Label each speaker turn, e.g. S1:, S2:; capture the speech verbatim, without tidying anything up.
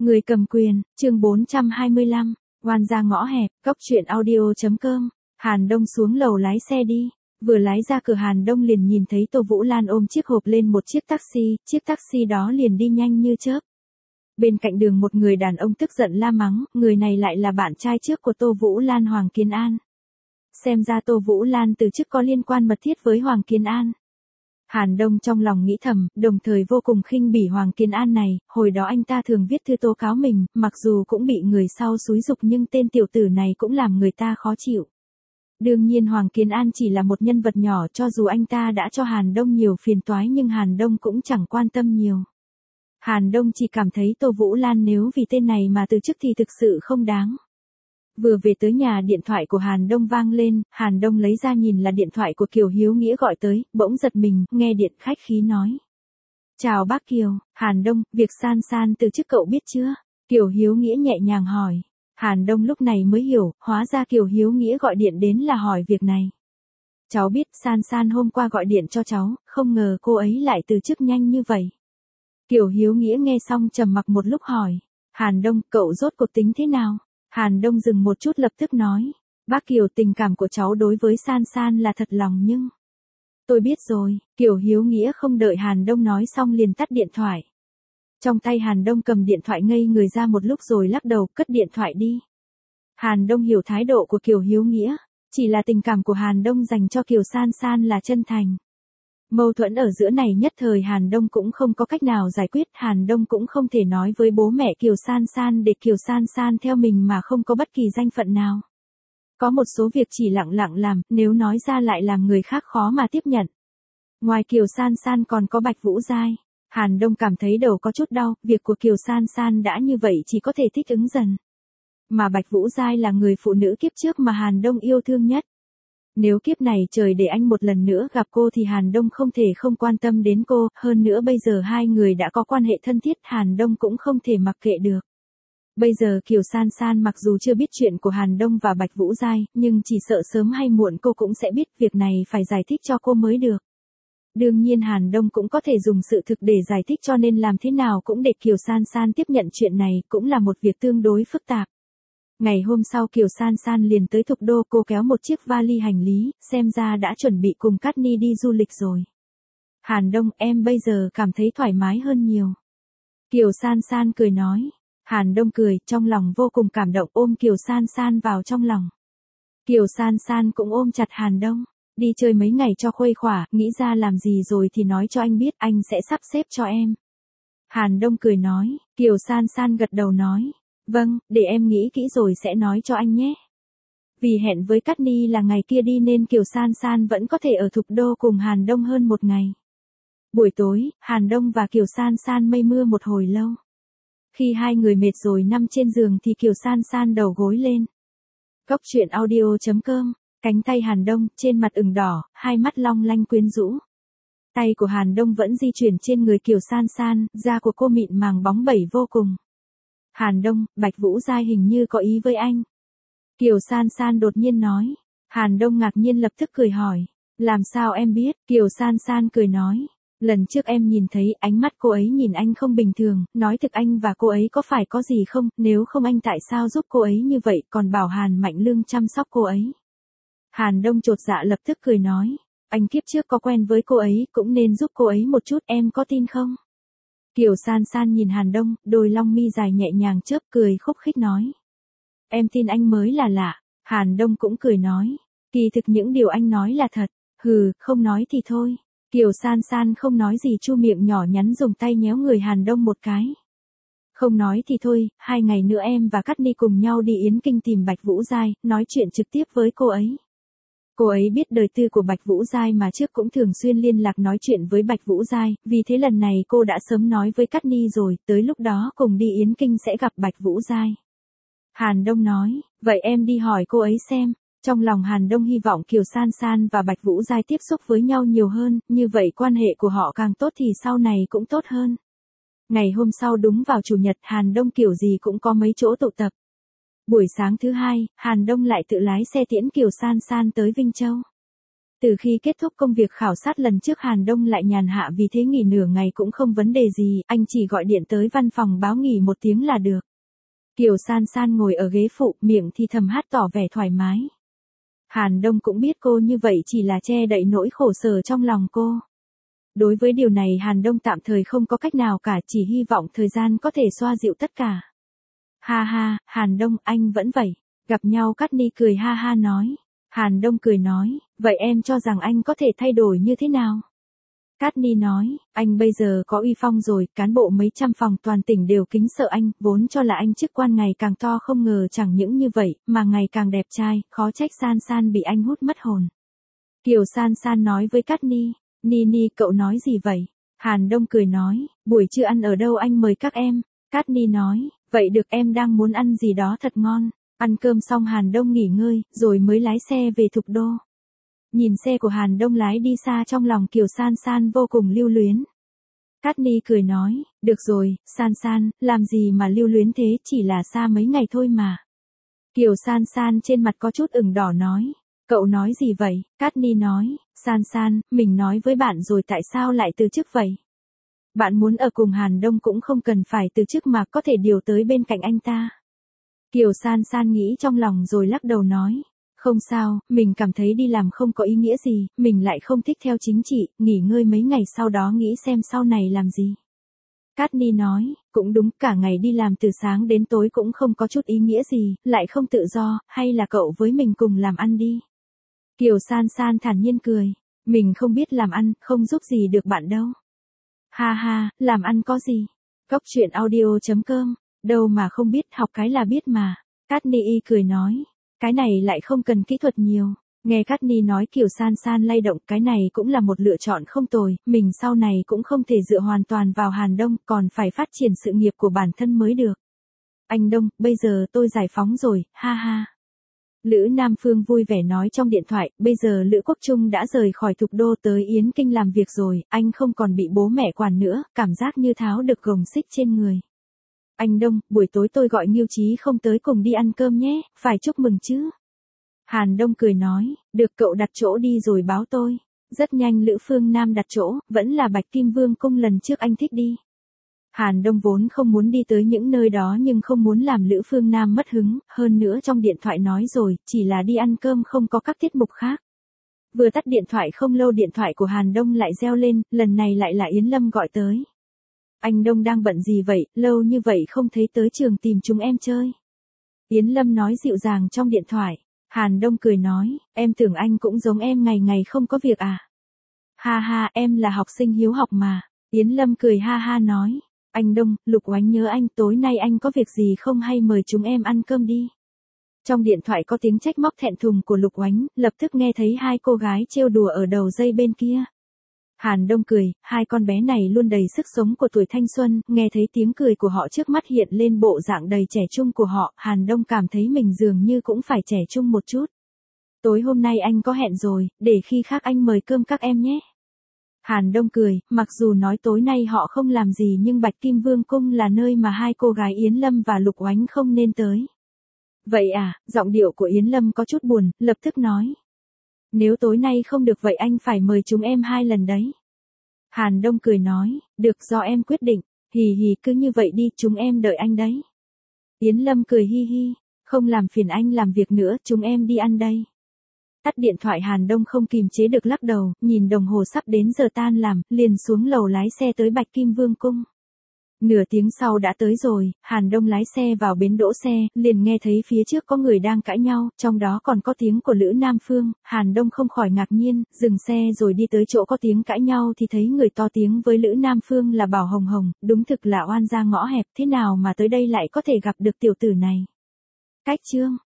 S1: Người cầm quyền, chương bốn trăm hai mươi lăm, oan ra ngõ hẹp, cốc truyện audio.com, Hàn Đông xuống lầu lái xe đi, vừa lái ra cửa Hàn Đông liền nhìn thấy Tô Vũ Lan ôm chiếc hộp lên một chiếc taxi, chiếc taxi đó liền đi nhanh như chớp. Bên cạnh đường một người đàn ông tức giận la mắng, người này lại là bạn trai trước của Tô Vũ Lan Hoàng Kiến An. Xem ra Tô Vũ Lan từ chức có liên quan mật thiết với Hoàng Kiến An. Hàn Đông trong lòng nghĩ thầm, đồng thời vô cùng khinh bỉ Hoàng Kiến An này, hồi đó anh ta thường viết thư tố cáo mình, mặc dù cũng bị người sau xúi giục nhưng tên tiểu tử này cũng làm người ta khó chịu. Đương nhiên Hoàng Kiến An chỉ là một nhân vật nhỏ, cho dù anh ta đã cho Hàn Đông nhiều phiền toái nhưng Hàn Đông cũng chẳng quan tâm nhiều. Hàn Đông chỉ cảm thấy Tô Vũ Lan nếu vì tên này mà từ chức thì thực sự không đáng. Vừa về tới nhà điện thoại của Hàn Đông vang lên, Hàn Đông lấy ra nhìn là điện thoại của Kiều Hiếu Nghĩa gọi tới, bỗng giật mình, nghe điện khách khí nói. Chào bác Kiều, Hàn Đông, việc San San từ chức cậu biết chưa? Kiều Hiếu Nghĩa nhẹ nhàng hỏi. Hàn Đông lúc này mới hiểu, hóa ra Kiều Hiếu Nghĩa gọi điện đến là hỏi việc này. Cháu biết, San San hôm qua gọi điện cho cháu, không ngờ cô ấy lại từ chức nhanh như vậy. Kiều Hiếu Nghĩa nghe xong trầm mặc một lúc hỏi. Hàn Đông, cậu rốt cuộc tính thế nào? Hàn Đông dừng một chút lập tức nói. Bác Kiều, tình cảm của cháu đối với San San là thật lòng nhưng... Tôi biết rồi, Kiều Hiếu Nghĩa không đợi Hàn Đông nói xong liền tắt điện thoại. Trong tay Hàn Đông cầm điện thoại ngây người ra một lúc rồi lắc đầu, cất điện thoại đi. Hàn Đông hiểu thái độ của Kiều Hiếu Nghĩa, chỉ là tình cảm của Hàn Đông dành cho Kiều San San là chân thành. Mâu thuẫn ở giữa này nhất thời Hàn Đông cũng không có cách nào giải quyết, Hàn Đông cũng không thể nói với bố mẹ Kiều San San để Kiều San San theo mình mà không có bất kỳ danh phận nào. Có một số việc chỉ lặng lặng làm, nếu nói ra lại làm người khác khó mà tiếp nhận. Ngoài Kiều San San còn có Bạch Vũ Giai. Hàn Đông cảm thấy đầu có chút đau, việc của Kiều San San đã như vậy chỉ có thể thích ứng dần. Mà Bạch Vũ Giai là người phụ nữ kiếp trước mà Hàn Đông yêu thương nhất. Nếu kiếp này trời để anh một lần nữa gặp cô thì Hàn Đông không thể không quan tâm đến cô, hơn nữa bây giờ hai người đã có quan hệ thân thiết, Hàn Đông cũng không thể mặc kệ được. Bây giờ Kiều San San mặc dù chưa biết chuyện của Hàn Đông và Bạch Vũ Giai, nhưng chỉ sợ sớm hay muộn cô cũng sẽ biết, việc này phải giải thích cho cô mới được. Đương nhiên Hàn Đông cũng có thể dùng sự thực để giải thích, cho nên làm thế nào cũng để Kiều San San tiếp nhận chuyện này cũng là một việc tương đối phức tạp. Ngày hôm sau Kiều San San liền tới Thục Đô, cô kéo một chiếc vali hành lý, xem ra đã chuẩn bị cùng Cát Ni đi du lịch rồi. Hàn Đông, em bây giờ cảm thấy thoải mái hơn nhiều. Kiều San San cười nói. Hàn Đông cười, trong lòng vô cùng cảm động, ôm Kiều San San vào trong lòng. Kiều San San cũng ôm chặt Hàn Đông. Đi chơi mấy ngày cho khuây khỏa, nghĩ ra làm gì rồi thì nói cho anh biết, anh sẽ sắp xếp cho em. Hàn Đông cười nói. Kiều San San gật đầu nói. Vâng, để em nghĩ kỹ rồi sẽ nói cho anh nhé. Vì hẹn với Cát Ni là ngày kia đi nên Kiều San San vẫn có thể ở Thục Đô cùng Hàn Đông hơn một ngày. Buổi tối, Hàn Đông và Kiều San San mây mưa một hồi lâu. Khi hai người mệt rồi nằm trên giường thì Kiều San San đầu gối lên. Cốc truyện audio.com, cánh tay Hàn Đông, trên mặt ửng đỏ, hai mắt long lanh quyến rũ. Tay của Hàn Đông vẫn di chuyển trên người Kiều San San, da của cô mịn màng bóng bẩy vô cùng. Hàn Đông, Bạch Vũ Giai hình như có ý với anh. Kiều San San đột nhiên nói. Hàn Đông ngạc nhiên lập tức cười hỏi. Làm sao em biết? Kiều San San cười nói. Lần trước em nhìn thấy ánh mắt cô ấy nhìn anh không bình thường, nói thực anh và cô ấy có phải có gì không, nếu không anh tại sao giúp cô ấy như vậy, còn bảo Hàn Mạnh Lương chăm sóc cô ấy. Hàn Đông chột dạ lập tức cười nói. Anh kiếp trước có quen với cô ấy, cũng nên giúp cô ấy một chút, em có tin không? Kiều San San nhìn Hàn Đông, đôi lông mi dài nhẹ nhàng chớp, cười khúc khích nói. Em tin anh mới là lạ. Hàn Đông cũng cười nói. Kỳ thực những điều anh nói là thật. Hừ, không nói thì thôi. Kiều San San không nói gì, chu miệng nhỏ nhắn dùng tay nhéo người Hàn Đông một cái. Không nói thì thôi, hai ngày nữa em và Cát Ni cùng nhau đi Yến Kinh tìm Bạch Vũ Giai, nói chuyện trực tiếp với cô ấy. Cô ấy biết đời tư của Bạch Vũ Giai mà trước cũng thường xuyên liên lạc nói chuyện với Bạch Vũ Giai, vì thế lần này cô đã sớm nói với Cát Ni rồi, tới lúc đó cùng đi Yến Kinh sẽ gặp Bạch Vũ Giai. Hàn Đông nói, vậy em đi hỏi cô ấy xem. Trong lòng Hàn Đông hy vọng Kiều San San và Bạch Vũ Giai tiếp xúc với nhau nhiều hơn, như vậy quan hệ của họ càng tốt thì sau này cũng tốt hơn. Ngày hôm sau đúng vào chủ nhật, Hàn Đông kiểu gì cũng có mấy chỗ tụ tập. Buổi sáng thứ hai, Hàn Đông lại tự lái xe tiễn Kiều San San tới Vinh Châu. Từ khi kết thúc công việc khảo sát lần trước Hàn Đông lại nhàn hạ vì thế nghỉ nửa ngày cũng không vấn đề gì, anh chỉ gọi điện tới văn phòng báo nghỉ một tiếng là được. Kiều San San ngồi ở ghế phụ, miệng thì thầm hát tỏ vẻ thoải mái. Hàn Đông cũng biết cô như vậy chỉ là che đậy nỗi khổ sở trong lòng cô. Đối với điều này Hàn Đông tạm thời không có cách nào cả, chỉ hy vọng thời gian có thể xoa dịu tất cả. Ha ha, Hàn Đông, anh vẫn vậy. Gặp nhau Cát Ni cười ha ha nói. Hàn Đông cười nói, vậy em cho rằng anh có thể thay đổi như thế nào? Cát Ni nói, anh bây giờ có uy phong rồi, cán bộ mấy trăm phòng toàn tỉnh đều kính sợ anh, vốn cho là anh chức quan ngày càng to không ngờ chẳng những như vậy, mà ngày càng đẹp trai, khó trách San San bị anh hút mất hồn. Kiều San San nói với Cát Ni, Ni Ni cậu nói gì vậy? Hàn Đông cười nói, buổi trưa ăn ở đâu anh mời các em? Cát Ni nói, vậy được em đang muốn ăn gì đó thật ngon. Ăn cơm xong Hàn Đông nghỉ ngơi, rồi mới lái xe về Thục Đô. Nhìn xe của Hàn Đông lái đi xa trong lòng Kiều San San vô cùng lưu luyến. Cát Ni cười nói, được rồi, San San, làm gì mà lưu luyến thế, chỉ là xa mấy ngày thôi mà. Kiều San San trên mặt có chút ửng đỏ nói, cậu nói gì vậy? Cát Ni nói, San San, mình nói với bạn rồi tại sao lại từ chức vậy? Bạn muốn ở cùng Hàn Đông cũng không cần phải từ chức mà có thể điều tới bên cạnh anh ta. Kiều San San nghĩ trong lòng rồi lắc đầu nói, không sao, mình cảm thấy đi làm không có ý nghĩa gì, mình lại không thích theo chính trị, nghỉ ngơi mấy ngày sau đó nghĩ xem sau này làm gì. Cát Ni nói, cũng đúng, cả ngày đi làm từ sáng đến tối cũng không có chút ý nghĩa gì, lại không tự do, hay là cậu với mình cùng làm ăn đi. Kiều San San thản nhiên cười, mình không biết làm ăn, không giúp gì được bạn đâu. Ha ha, làm ăn có gì? Cốc truyện audio chấm com, đâu mà không biết, học cái là biết mà. Cát Ni cười nói, cái này lại không cần kỹ thuật nhiều. Nghe Cát Ni nói Kiều San San lay động, cái này cũng là một lựa chọn không tồi, mình sau này cũng không thể dựa hoàn toàn vào Hàn Đông, còn phải phát triển sự nghiệp của bản thân mới được. Anh Đông, bây giờ tôi giải phóng rồi, ha ha. Lữ Nam Phương vui vẻ nói trong điện thoại, bây giờ Lữ Quốc Trung đã rời khỏi Thục Đô tới Yến Kinh làm việc rồi, anh không còn bị bố mẹ quản nữa, cảm giác như tháo được gồng xích trên người. Anh Đông, buổi tối tôi gọi Nghiêu Chí không tới cùng đi ăn cơm nhé, phải chúc mừng chứ. Hàn Đông cười nói, được cậu đặt chỗ đi rồi báo tôi. Rất nhanh Lữ Phương Nam đặt chỗ, vẫn là Bạch Kim Vương cung lần trước anh thích đi. Hàn Đông vốn không muốn đi tới những nơi đó nhưng không muốn làm Lữ Phương Nam mất hứng, hơn nữa trong điện thoại nói rồi, chỉ là đi ăn cơm không có các tiết mục khác. Vừa tắt điện thoại không lâu điện thoại của Hàn Đông lại reo lên, lần này lại là Yến Lâm gọi tới. Anh Đông đang bận gì vậy, lâu như vậy không thấy tới trường tìm chúng em chơi. Yến Lâm nói dịu dàng trong điện thoại. Hàn Đông cười nói, em tưởng anh cũng giống em ngày ngày không có việc à. Ha ha, em là học sinh hiếu học mà. Yến Lâm cười ha ha nói, anh Đông, Lục Oánh nhớ anh, tối nay anh có việc gì không hay mời chúng em ăn cơm đi. Trong điện thoại có tiếng trách móc thẹn thùng của Lục Oánh, lập tức nghe thấy hai cô gái trêu đùa ở đầu dây bên kia. Hàn Đông cười, hai con bé này luôn đầy sức sống của tuổi thanh xuân, nghe thấy tiếng cười của họ trước mắt hiện lên bộ dạng đầy trẻ trung của họ, Hàn Đông cảm thấy mình dường như cũng phải trẻ trung một chút. Tối hôm nay anh có hẹn rồi, để khi khác anh mời cơm các em nhé. Hàn Đông cười, mặc dù nói tối nay họ không làm gì nhưng Bạch Kim Vương cung là nơi mà hai cô gái Yến Lâm và Lục Oánh không nên tới. Vậy à, giọng điệu của Yến Lâm có chút buồn, lập tức nói. Nếu tối nay không được vậy anh phải mời chúng em hai lần đấy. Hàn Đông cười nói, được do em quyết định, hì hì cứ như vậy đi, chúng em đợi anh đấy. Yến Lâm cười hi hi, không làm phiền anh làm việc nữa, chúng em đi ăn đây. Tắt điện thoại Hàn Đông không kìm chế được lắc đầu, nhìn đồng hồ sắp đến giờ tan làm, liền xuống lầu lái xe tới Bạch Kim Vương cung. Nửa tiếng sau đã tới rồi, Hàn Đông lái xe vào bến đỗ xe, liền nghe thấy phía trước có người đang cãi nhau, trong đó còn có tiếng của Lữ Nam Phương, Hàn Đông không khỏi ngạc nhiên, dừng xe rồi đi tới chỗ có tiếng cãi nhau thì thấy người to tiếng với Lữ Nam Phương là Bảo Hồng Hồng, đúng thực là oan gia ngõ hẹp, thế nào mà tới đây lại có thể gặp được tiểu tử này. Cách chương